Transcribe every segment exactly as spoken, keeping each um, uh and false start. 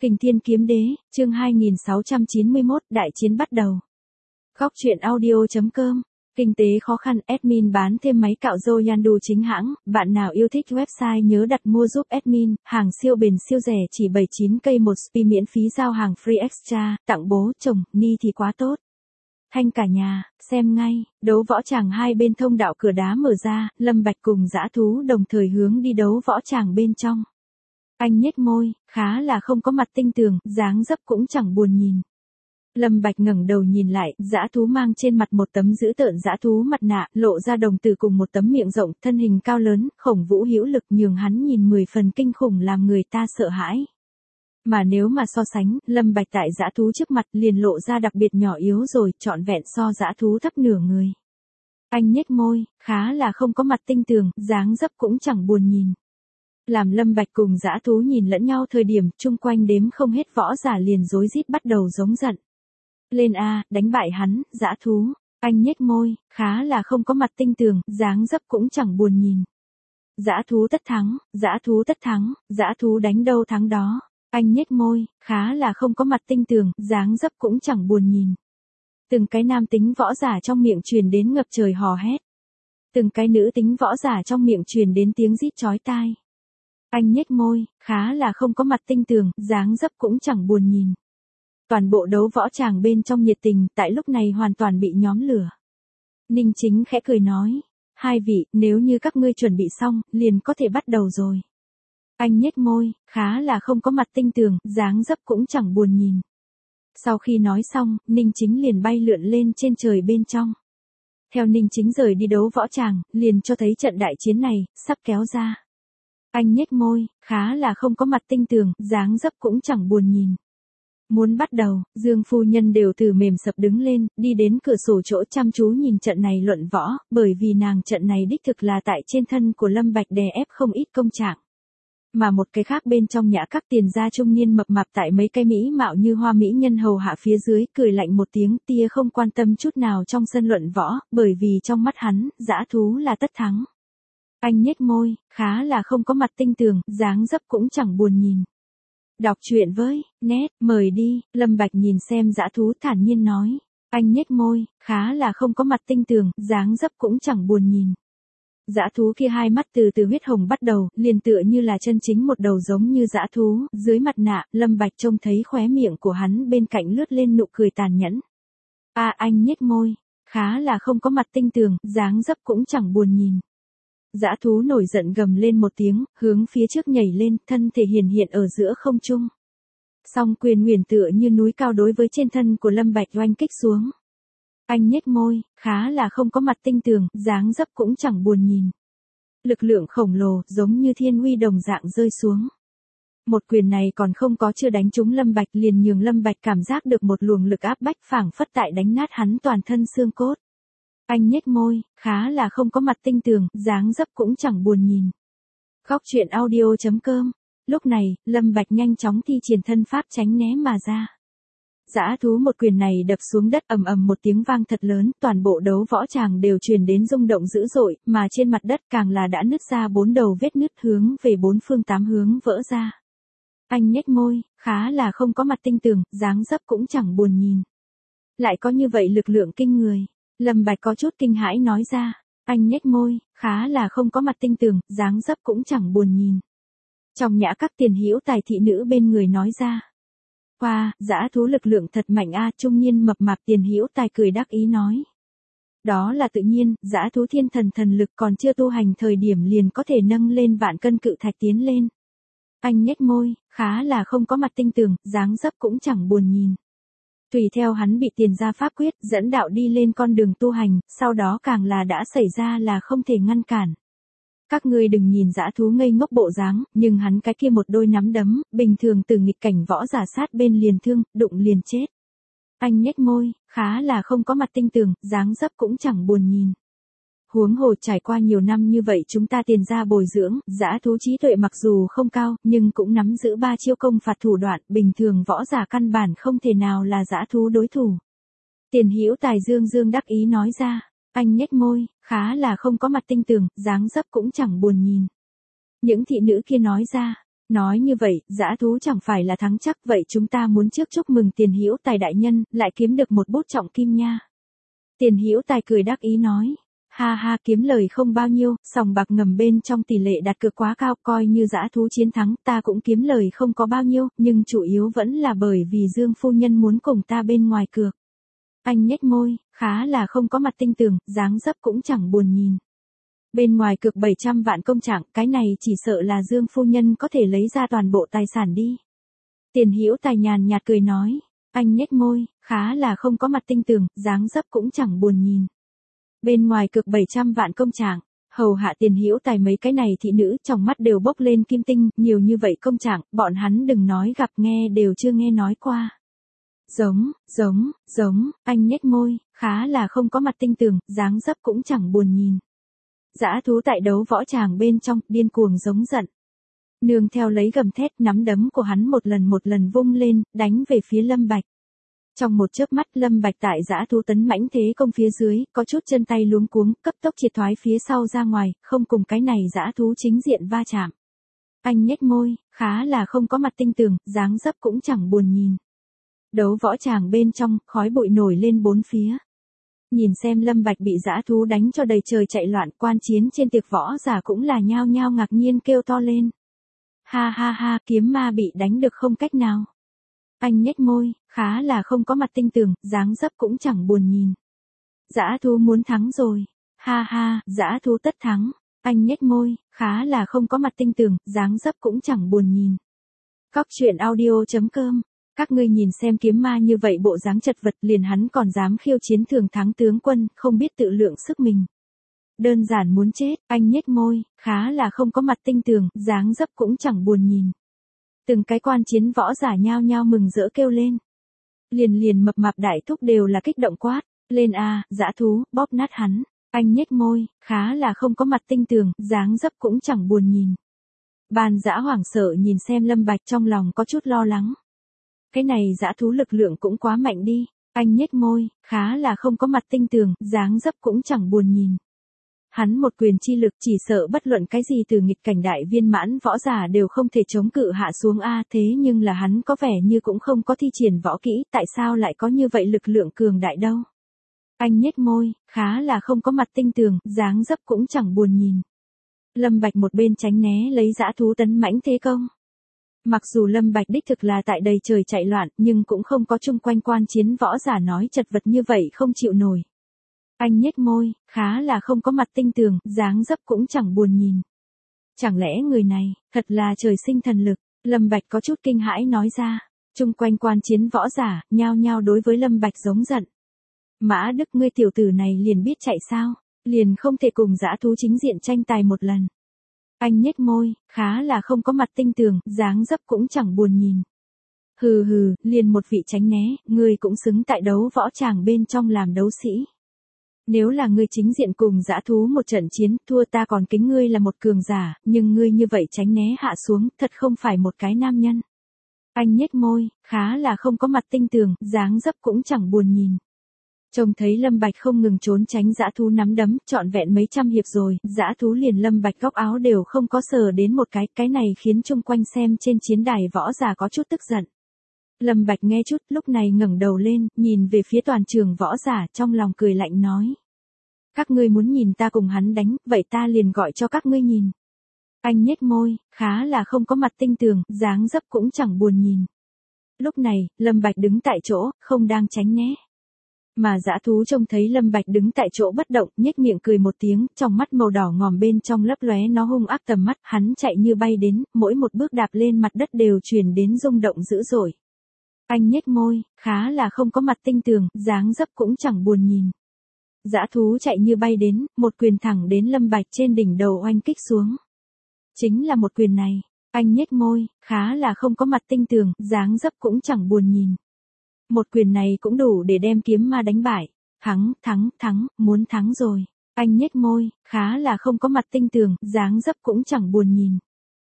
Kình Thiên Kiếm Đế, chương hai nghìn sáu trăm chín mươi mốt, đại chiến bắt đầu. Góc truyện audio.com. Kinh tế khó khăn, admin bán thêm máy cạo râu Yandu chính hãng, bạn nào yêu thích website nhớ đặt mua giúp admin, hàng siêu bền siêu rẻ chỉ bảy mươi chín cây một spi miễn phí giao hàng free extra, tặng bố, chồng, ni thì quá tốt. Thanh cả nhà, xem ngay, đấu võ tràng hai bên thông đạo cửa đá mở ra, Lâm Bạch cùng dã thú đồng thời hướng đi đấu võ tràng bên trong. Anh nhếch môi, khá là không có mặt tinh tường, dáng dấp cũng chẳng buồn nhìn. Lâm Bạch ngẩng đầu nhìn lại, dã thú mang trên mặt một tấm dữ tợn dã thú mặt nạ, lộ ra đồng tử cùng một tấm miệng rộng, thân hình cao lớn, khổng vũ hữu lực nhường hắn nhìn mười phần kinh khủng làm người ta sợ hãi. Mà nếu mà so sánh, Lâm Bạch tại dã thú trước mặt liền lộ ra đặc biệt nhỏ yếu rồi, trọn vẹn so dã thú thấp nửa người. Anh nhếch môi, khá là không có mặt tinh tường, dáng dấp cũng chẳng buồn nhìn. Làm Lâm Bạch cùng dã thú nhìn lẫn nhau thời điểm, chung quanh đếm không hết võ giả liền rối rít bắt đầu giống giận. Lên a, đánh bại hắn, dã thú. Anh nhếch môi, khá là không có mặt tinh tường, dáng dấp cũng chẳng buồn nhìn. Dã thú tất thắng, dã thú tất thắng, dã thú đánh đâu thắng đó. Anh nhếch môi, khá là không có mặt tinh tường, dáng dấp cũng chẳng buồn nhìn. Từng cái nam tính võ giả trong miệng truyền đến ngập trời hò hét. Từng cái nữ tính võ giả trong miệng truyền đến tiếng rít chói tai. Anh nhếch môi, khá là không có mặt tinh tường, dáng dấp cũng chẳng buồn nhìn. Toàn bộ đấu võ tràng bên trong nhiệt tình, tại lúc này hoàn toàn bị nhóm lửa. Ninh Chính khẽ cười nói, hai vị, nếu như các ngươi chuẩn bị xong, liền có thể bắt đầu rồi. Anh nhếch môi, khá là không có mặt tinh tường, dáng dấp cũng chẳng buồn nhìn. Sau khi nói xong, Ninh Chính liền bay lượn lên trên trời bên trong. Theo Ninh Chính rời đi đấu võ tràng, liền cho thấy trận đại chiến này, sắp kéo ra. Anh nhếch môi, khá là không có mặt tinh tường, dáng dấp cũng chẳng buồn nhìn. Muốn bắt đầu, Dương phu nhân đều từ mềm sập đứng lên, đi đến cửa sổ chỗ chăm chú nhìn trận này luận võ, bởi vì nàng trận này đích thực là tại trên thân của Lâm Bạch đè ép không ít công trạng. Mà một cái khác bên trong nhã các tiền gia trung niên mập mạp tại mấy cái mỹ mạo như hoa mỹ nhân hầu hạ phía dưới, cười lạnh một tiếng, tia không quan tâm chút nào trong sân luận võ, bởi vì trong mắt hắn, dã thú là tất thắng. Anh nhếch môi, khá là không có mặt tinh tường, dáng dấp cũng chẳng buồn nhìn. Đọc truyện với, nét, mời đi, Lâm Bạch nhìn xem dã thú thản nhiên nói. Anh nhếch môi, khá là không có mặt tinh tường, dáng dấp cũng chẳng buồn nhìn. Dã thú kia hai mắt từ từ huyết hồng bắt đầu, liền tựa như là chân chính một đầu giống như dã thú, dưới mặt nạ, Lâm Bạch trông thấy khóe miệng của hắn bên cạnh lướt lên nụ cười tàn nhẫn. A à, anh nhếch môi, khá là không có mặt tinh tường, dáng dấp cũng chẳng buồn nhìn. Dã thú nổi giận gầm lên một tiếng, hướng phía trước nhảy lên, thân thể hiển hiện ở giữa không trung. Song quyền huyền tựa như núi cao đối với trên thân của Lâm Bạch oanh kích xuống. Anh nhếch môi, khá là không có mặt tinh tường, dáng dấp cũng chẳng buồn nhìn. Lực lượng khổng lồ, giống như thiên uy đồng dạng rơi xuống. Một quyền này còn không có chưa đánh trúng Lâm Bạch liền nhường Lâm Bạch cảm giác được một luồng lực áp bách phảng phất tại đánh nát hắn toàn thân xương cốt. Anh nhếch môi, khá là không có mặt tinh tường, dáng dấp cũng chẳng buồn nhìn. Góc truyện audio.com. Lúc này, Lâm Bạch nhanh chóng thi triển thân pháp tránh né mà ra. Dã thú một quyền này đập xuống đất ầm ầm một tiếng vang thật lớn, toàn bộ đấu võ tràng đều truyền đến rung động dữ dội, mà trên mặt đất càng là đã nứt ra bốn đầu vết nứt hướng về bốn phương tám hướng vỡ ra. Anh nhếch môi, khá là không có mặt tinh tường, dáng dấp cũng chẳng buồn nhìn. Lại có như vậy lực lượng kinh người. Lâm Bạch có chút kinh hãi nói ra, anh nhếch môi, khá là không có mặt tinh tường, dáng dấp cũng chẳng buồn nhìn. Trong nhã các tiền hữu tài thị nữ bên người nói ra. Qua, wow, dã thú lực lượng thật mạnh a, trung niên mập mạp tiền hữu tài cười đắc ý nói. Đó là tự nhiên, dã thú thiên thần thần lực còn chưa tu hành thời điểm liền có thể nâng lên vạn cân cự thạch tiến lên. Anh nhếch môi, khá là không có mặt tinh tường, dáng dấp cũng chẳng buồn nhìn. Tùy theo hắn bị tiền gia pháp quyết dẫn đạo đi lên con đường tu hành, sau đó càng là đã xảy ra là không thể ngăn cản. Các ngươi đừng nhìn dã thú ngây ngốc bộ dáng, nhưng hắn cái kia một đôi nắm đấm, bình thường từ nghịch cảnh võ giả sát bên liền thương, đụng liền chết. Anh nhếch môi, khá là không có mặt tinh tường, dáng dấp cũng chẳng buồn nhìn. Huống hồ trải qua nhiều năm như vậy chúng ta tiền gia bồi dưỡng, dã thú trí tuệ mặc dù không cao, nhưng cũng nắm giữ ba chiêu công phạt thủ đoạn, bình thường võ giả căn bản không thể nào là dã thú đối thủ. Tiền hữu tài dương dương đắc ý nói ra, anh nhếch môi, khá là không có mặt tinh tường, dáng dấp cũng chẳng buồn nhìn. Những thị nữ kia nói ra, Nói như vậy, dã thú chẳng phải là thắng chắc, vậy chúng ta muốn trước chúc mừng Tiền Hữu Tài đại nhân, lại kiếm được một bút trọng kim nha. Tiền Hữu Tài cười đắc ý nói. Ha ha, kiếm lời không bao nhiêu, sòng bạc ngầm bên trong tỷ lệ đặt cược quá cao, coi như dã thú chiến thắng, ta cũng kiếm lời không có bao nhiêu, nhưng chủ yếu vẫn là bởi vì Dương phu nhân muốn cùng ta bên ngoài cược. Anh nhếch môi, khá là không có mặt tinh tường, dáng dấp cũng chẳng buồn nhìn. Bên ngoài cược bảy trăm vạn công trạng, cái này chỉ sợ là Dương phu nhân có thể lấy ra toàn bộ tài sản đi. Tiền Hữu Tài nhàn nhạt cười nói. Anh nhếch môi, khá là không có mặt tinh tường, dáng dấp cũng chẳng buồn nhìn. Bên ngoài cực bảy trăm vạn công trạng, hầu hạ Tiền Hữu Tài mấy cái này thị nữ trong mắt đều bốc lên kim tinh, nhiều như vậy công trạng, bọn hắn đừng nói gặp nghe đều chưa nghe nói qua. Giống, giống, giống, anh nhếch môi, khá là không có mặt tinh tường, dáng dấp cũng chẳng buồn nhìn. Dã thú tại đấu võ tràng bên trong, điên cuồng giống giận. Nương theo lấy gầm thét, nắm đấm của hắn một lần một lần vung lên, đánh về phía Lâm Bạch. Trong một chớp mắt, Lâm Bạch tại dã thú tấn mãnh thế công phía dưới, có chút chân tay luống cuống, cấp tốc triệt thoái phía sau ra ngoài, không cùng cái này dã thú chính diện va chạm. Anh nhếch môi, khá là không có mặt tinh tường, dáng dấp cũng chẳng buồn nhìn. Đấu võ tràng bên trong, khói bụi nổi lên bốn phía. Nhìn xem Lâm Bạch bị dã thú đánh cho đầy trời chạy loạn, quan chiến trên tiệc võ giả cũng là nhao nhao ngạc nhiên kêu to lên. Ha ha ha, kiếm ma bị đánh được không cách nào. Anh nhếch môi, khá là không có mặt tinh tường, dáng dấp cũng chẳng buồn nhìn. Dã thú muốn thắng rồi. Ha ha, dã thú tất thắng. Anh nhếch môi, khá là không có mặt tinh tường, dáng dấp cũng chẳng buồn nhìn. Cóc truyện audio chấm com. Các ngươi nhìn xem kiếm ma như vậy bộ dáng chật vật, liền hắn còn dám khiêu chiến thường thắng tướng quân, không biết tự lượng sức mình. Đơn giản muốn chết, anh nhếch môi, khá là không có mặt tinh tường, dáng dấp cũng chẳng buồn nhìn. Từng cái quan chiến võ giả nhao nhao mừng rỡ kêu lên. Liền liền mập mạp đại thúc đều là kích động quát, lên a, dã thú, bóp nát hắn. Anh nhếch môi, khá là không có mặt tinh tường, dáng dấp cũng chẳng buồn nhìn. Bàn dã hoảng sợ nhìn xem Lâm Bạch trong lòng có chút lo lắng. Cái này dã thú lực lượng cũng quá mạnh đi. Anh nhếch môi, khá là không có mặt tinh tường, dáng dấp cũng chẳng buồn nhìn. Hắn một quyền chi lực chỉ sợ bất luận cái gì từ nghịch cảnh đại viên mãn võ giả đều không thể chống cự hạ xuống a, thế nhưng là hắn có vẻ như cũng không có thi triển võ kỹ, tại sao lại có như vậy lực lượng cường đại đâu. Anh nhếch môi, khá là không có mặt tinh tường, dáng dấp cũng chẳng buồn nhìn. Lâm Bạch một bên tránh né lấy dã thú tấn mãnh thế công. Mặc dù Lâm Bạch đích thực là tại đầy trời chạy loạn, nhưng cũng không có chung quanh quan chiến võ giả nói chật vật như vậy không chịu nổi. Anh nhếch môi, khá là không có mặt tinh tường, dáng dấp cũng chẳng buồn nhìn. Chẳng lẽ người này, thật là trời sinh thần lực, Lâm Bạch có chút kinh hãi nói ra. Chung quanh quan chiến võ giả, nhao nhao đối với Lâm Bạch giống giận. Mã Đức, ngươi tiểu tử này liền biết chạy sao, liền không thể cùng dã thú chính diện tranh tài một lần. Anh nhếch môi, khá là không có mặt tinh tường, dáng dấp cũng chẳng buồn nhìn. Hừ hừ, liền một vị tránh né, ngươi cũng xứng tại đấu võ tràng bên trong làm đấu sĩ. Nếu là ngươi chính diện cùng dã thú một trận chiến, thua ta còn kính ngươi là một cường giả, nhưng ngươi như vậy tránh né hạ xuống, thật không phải một cái nam nhân. Anh nhếch môi, khá là không có mặt tinh tường, dáng dấp cũng chẳng buồn nhìn. Trông thấy Lâm Bạch không ngừng trốn tránh dã thú nắm đấm, trọn vẹn mấy trăm hiệp rồi, dã thú liền Lâm Bạch góc áo đều không có sờ đến một cái, cái này khiến chung quanh xem trên chiến đài võ giả có chút tức giận. Lâm Bạch nghe chút, lúc này ngẩng đầu lên, nhìn về phía toàn trường võ giả, trong lòng cười lạnh nói. Các ngươi muốn nhìn ta cùng hắn đánh, vậy ta liền gọi cho các ngươi nhìn. Anh nhếch môi, khá là không có mặt tinh tường, dáng dấp cũng chẳng buồn nhìn. Lúc này, Lâm Bạch đứng tại chỗ, không đang tránh né. Mà dã thú trông thấy Lâm Bạch đứng tại chỗ bất động, nhếch miệng cười một tiếng, trong mắt màu đỏ ngòm bên trong lấp lóe nó hung ác tầm mắt, hắn chạy như bay đến, mỗi một bước đạp lên mặt đất đều truyền đến rung động dữ dội. Anh nhếch môi, khá là không có mặt tinh tường, dáng dấp cũng chẳng buồn nhìn. Dã thú chạy như bay đến, một quyền thẳng đến Lâm Bạch trên đỉnh đầu oanh kích xuống. Chính là một quyền này, anh nhếch môi, khá là không có mặt tinh tường, dáng dấp cũng chẳng buồn nhìn. Một quyền này cũng đủ để đem kiếm ma đánh bại. Thắng, thắng, thắng, muốn thắng rồi. Anh nhếch môi, khá là không có mặt tinh tường, dáng dấp cũng chẳng buồn nhìn.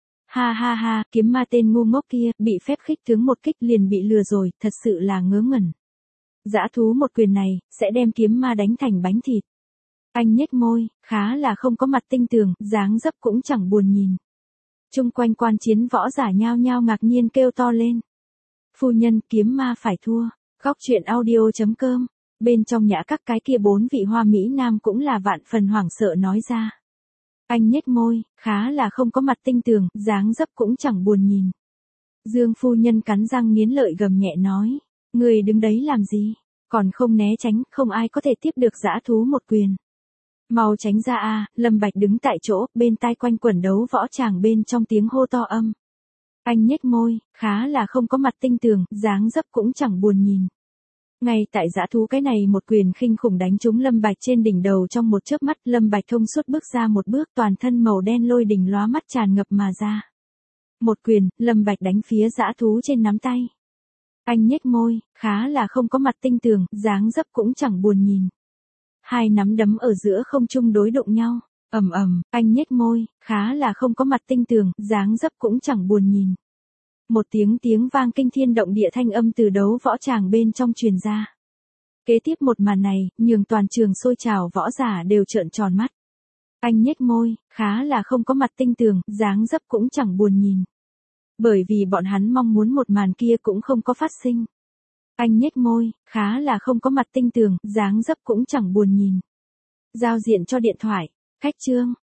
Ha ha ha, kiếm ma tên ngu ngốc kia, bị phép khích tướng một kích liền bị lừa rồi, thật sự là ngớ ngẩn. Dã thú một quyền này, sẽ đem kiếm ma đánh thành bánh thịt. Anh nhếch môi, khá là không có mặt tinh tường, dáng dấp cũng chẳng buồn nhìn. Chung quanh quan chiến võ giả nhao nhao ngạc nhiên kêu to lên. Phu nhân, kiếm ma phải thua. Góc truyện audio.com. Bên trong nhã các cái kia bốn vị hoa mỹ nam cũng là vạn phần hoảng sợ nói ra. Anh nhếch môi, khá là không có mặt tinh tường, dáng dấp cũng chẳng buồn nhìn. Dương phu nhân cắn răng nghiến lợi gầm nhẹ nói. Người đứng đấy làm gì? Còn không né tránh, không ai có thể tiếp được dã thú một quyền. Mau tránh ra a, Lâm Bạch đứng tại chỗ, bên tai quanh quẩn đấu võ tràng bên trong tiếng hô to âm. Anh nhếch môi, khá là không có mặt tinh tường, dáng dấp cũng chẳng buồn nhìn. Ngay tại dã thú cái này một quyền khinh khủng đánh trúng Lâm Bạch trên đỉnh đầu trong một chớp mắt, Lâm Bạch thông suốt bước ra một bước, toàn thân màu đen lôi đỉnh lóa mắt tràn ngập mà ra. Một quyền, Lâm Bạch đánh phía dã thú trên nắm tay. Anh nhếch môi, khá là không có mặt tinh tường, dáng dấp cũng chẳng buồn nhìn. Hai nắm đấm ở giữa không trung đối đụng nhau, ầm ầm, anh nhếch môi, khá là không có mặt tinh tường, dáng dấp cũng chẳng buồn nhìn. Một tiếng tiếng vang kinh thiên động địa thanh âm từ đấu võ tràng bên trong truyền ra. Kế tiếp một màn này, nhường toàn trường sôi trào võ giả đều trợn tròn mắt. Anh nhếch môi, khá là không có mặt tinh tường, dáng dấp cũng chẳng buồn nhìn. Bởi vì bọn hắn mong muốn một màn kia cũng không có phát sinh. Anh nhếch môi, khá là không có mặt tinh tường, dáng dấp cũng chẳng buồn nhìn. Giao diện cho điện thoại, khách trương,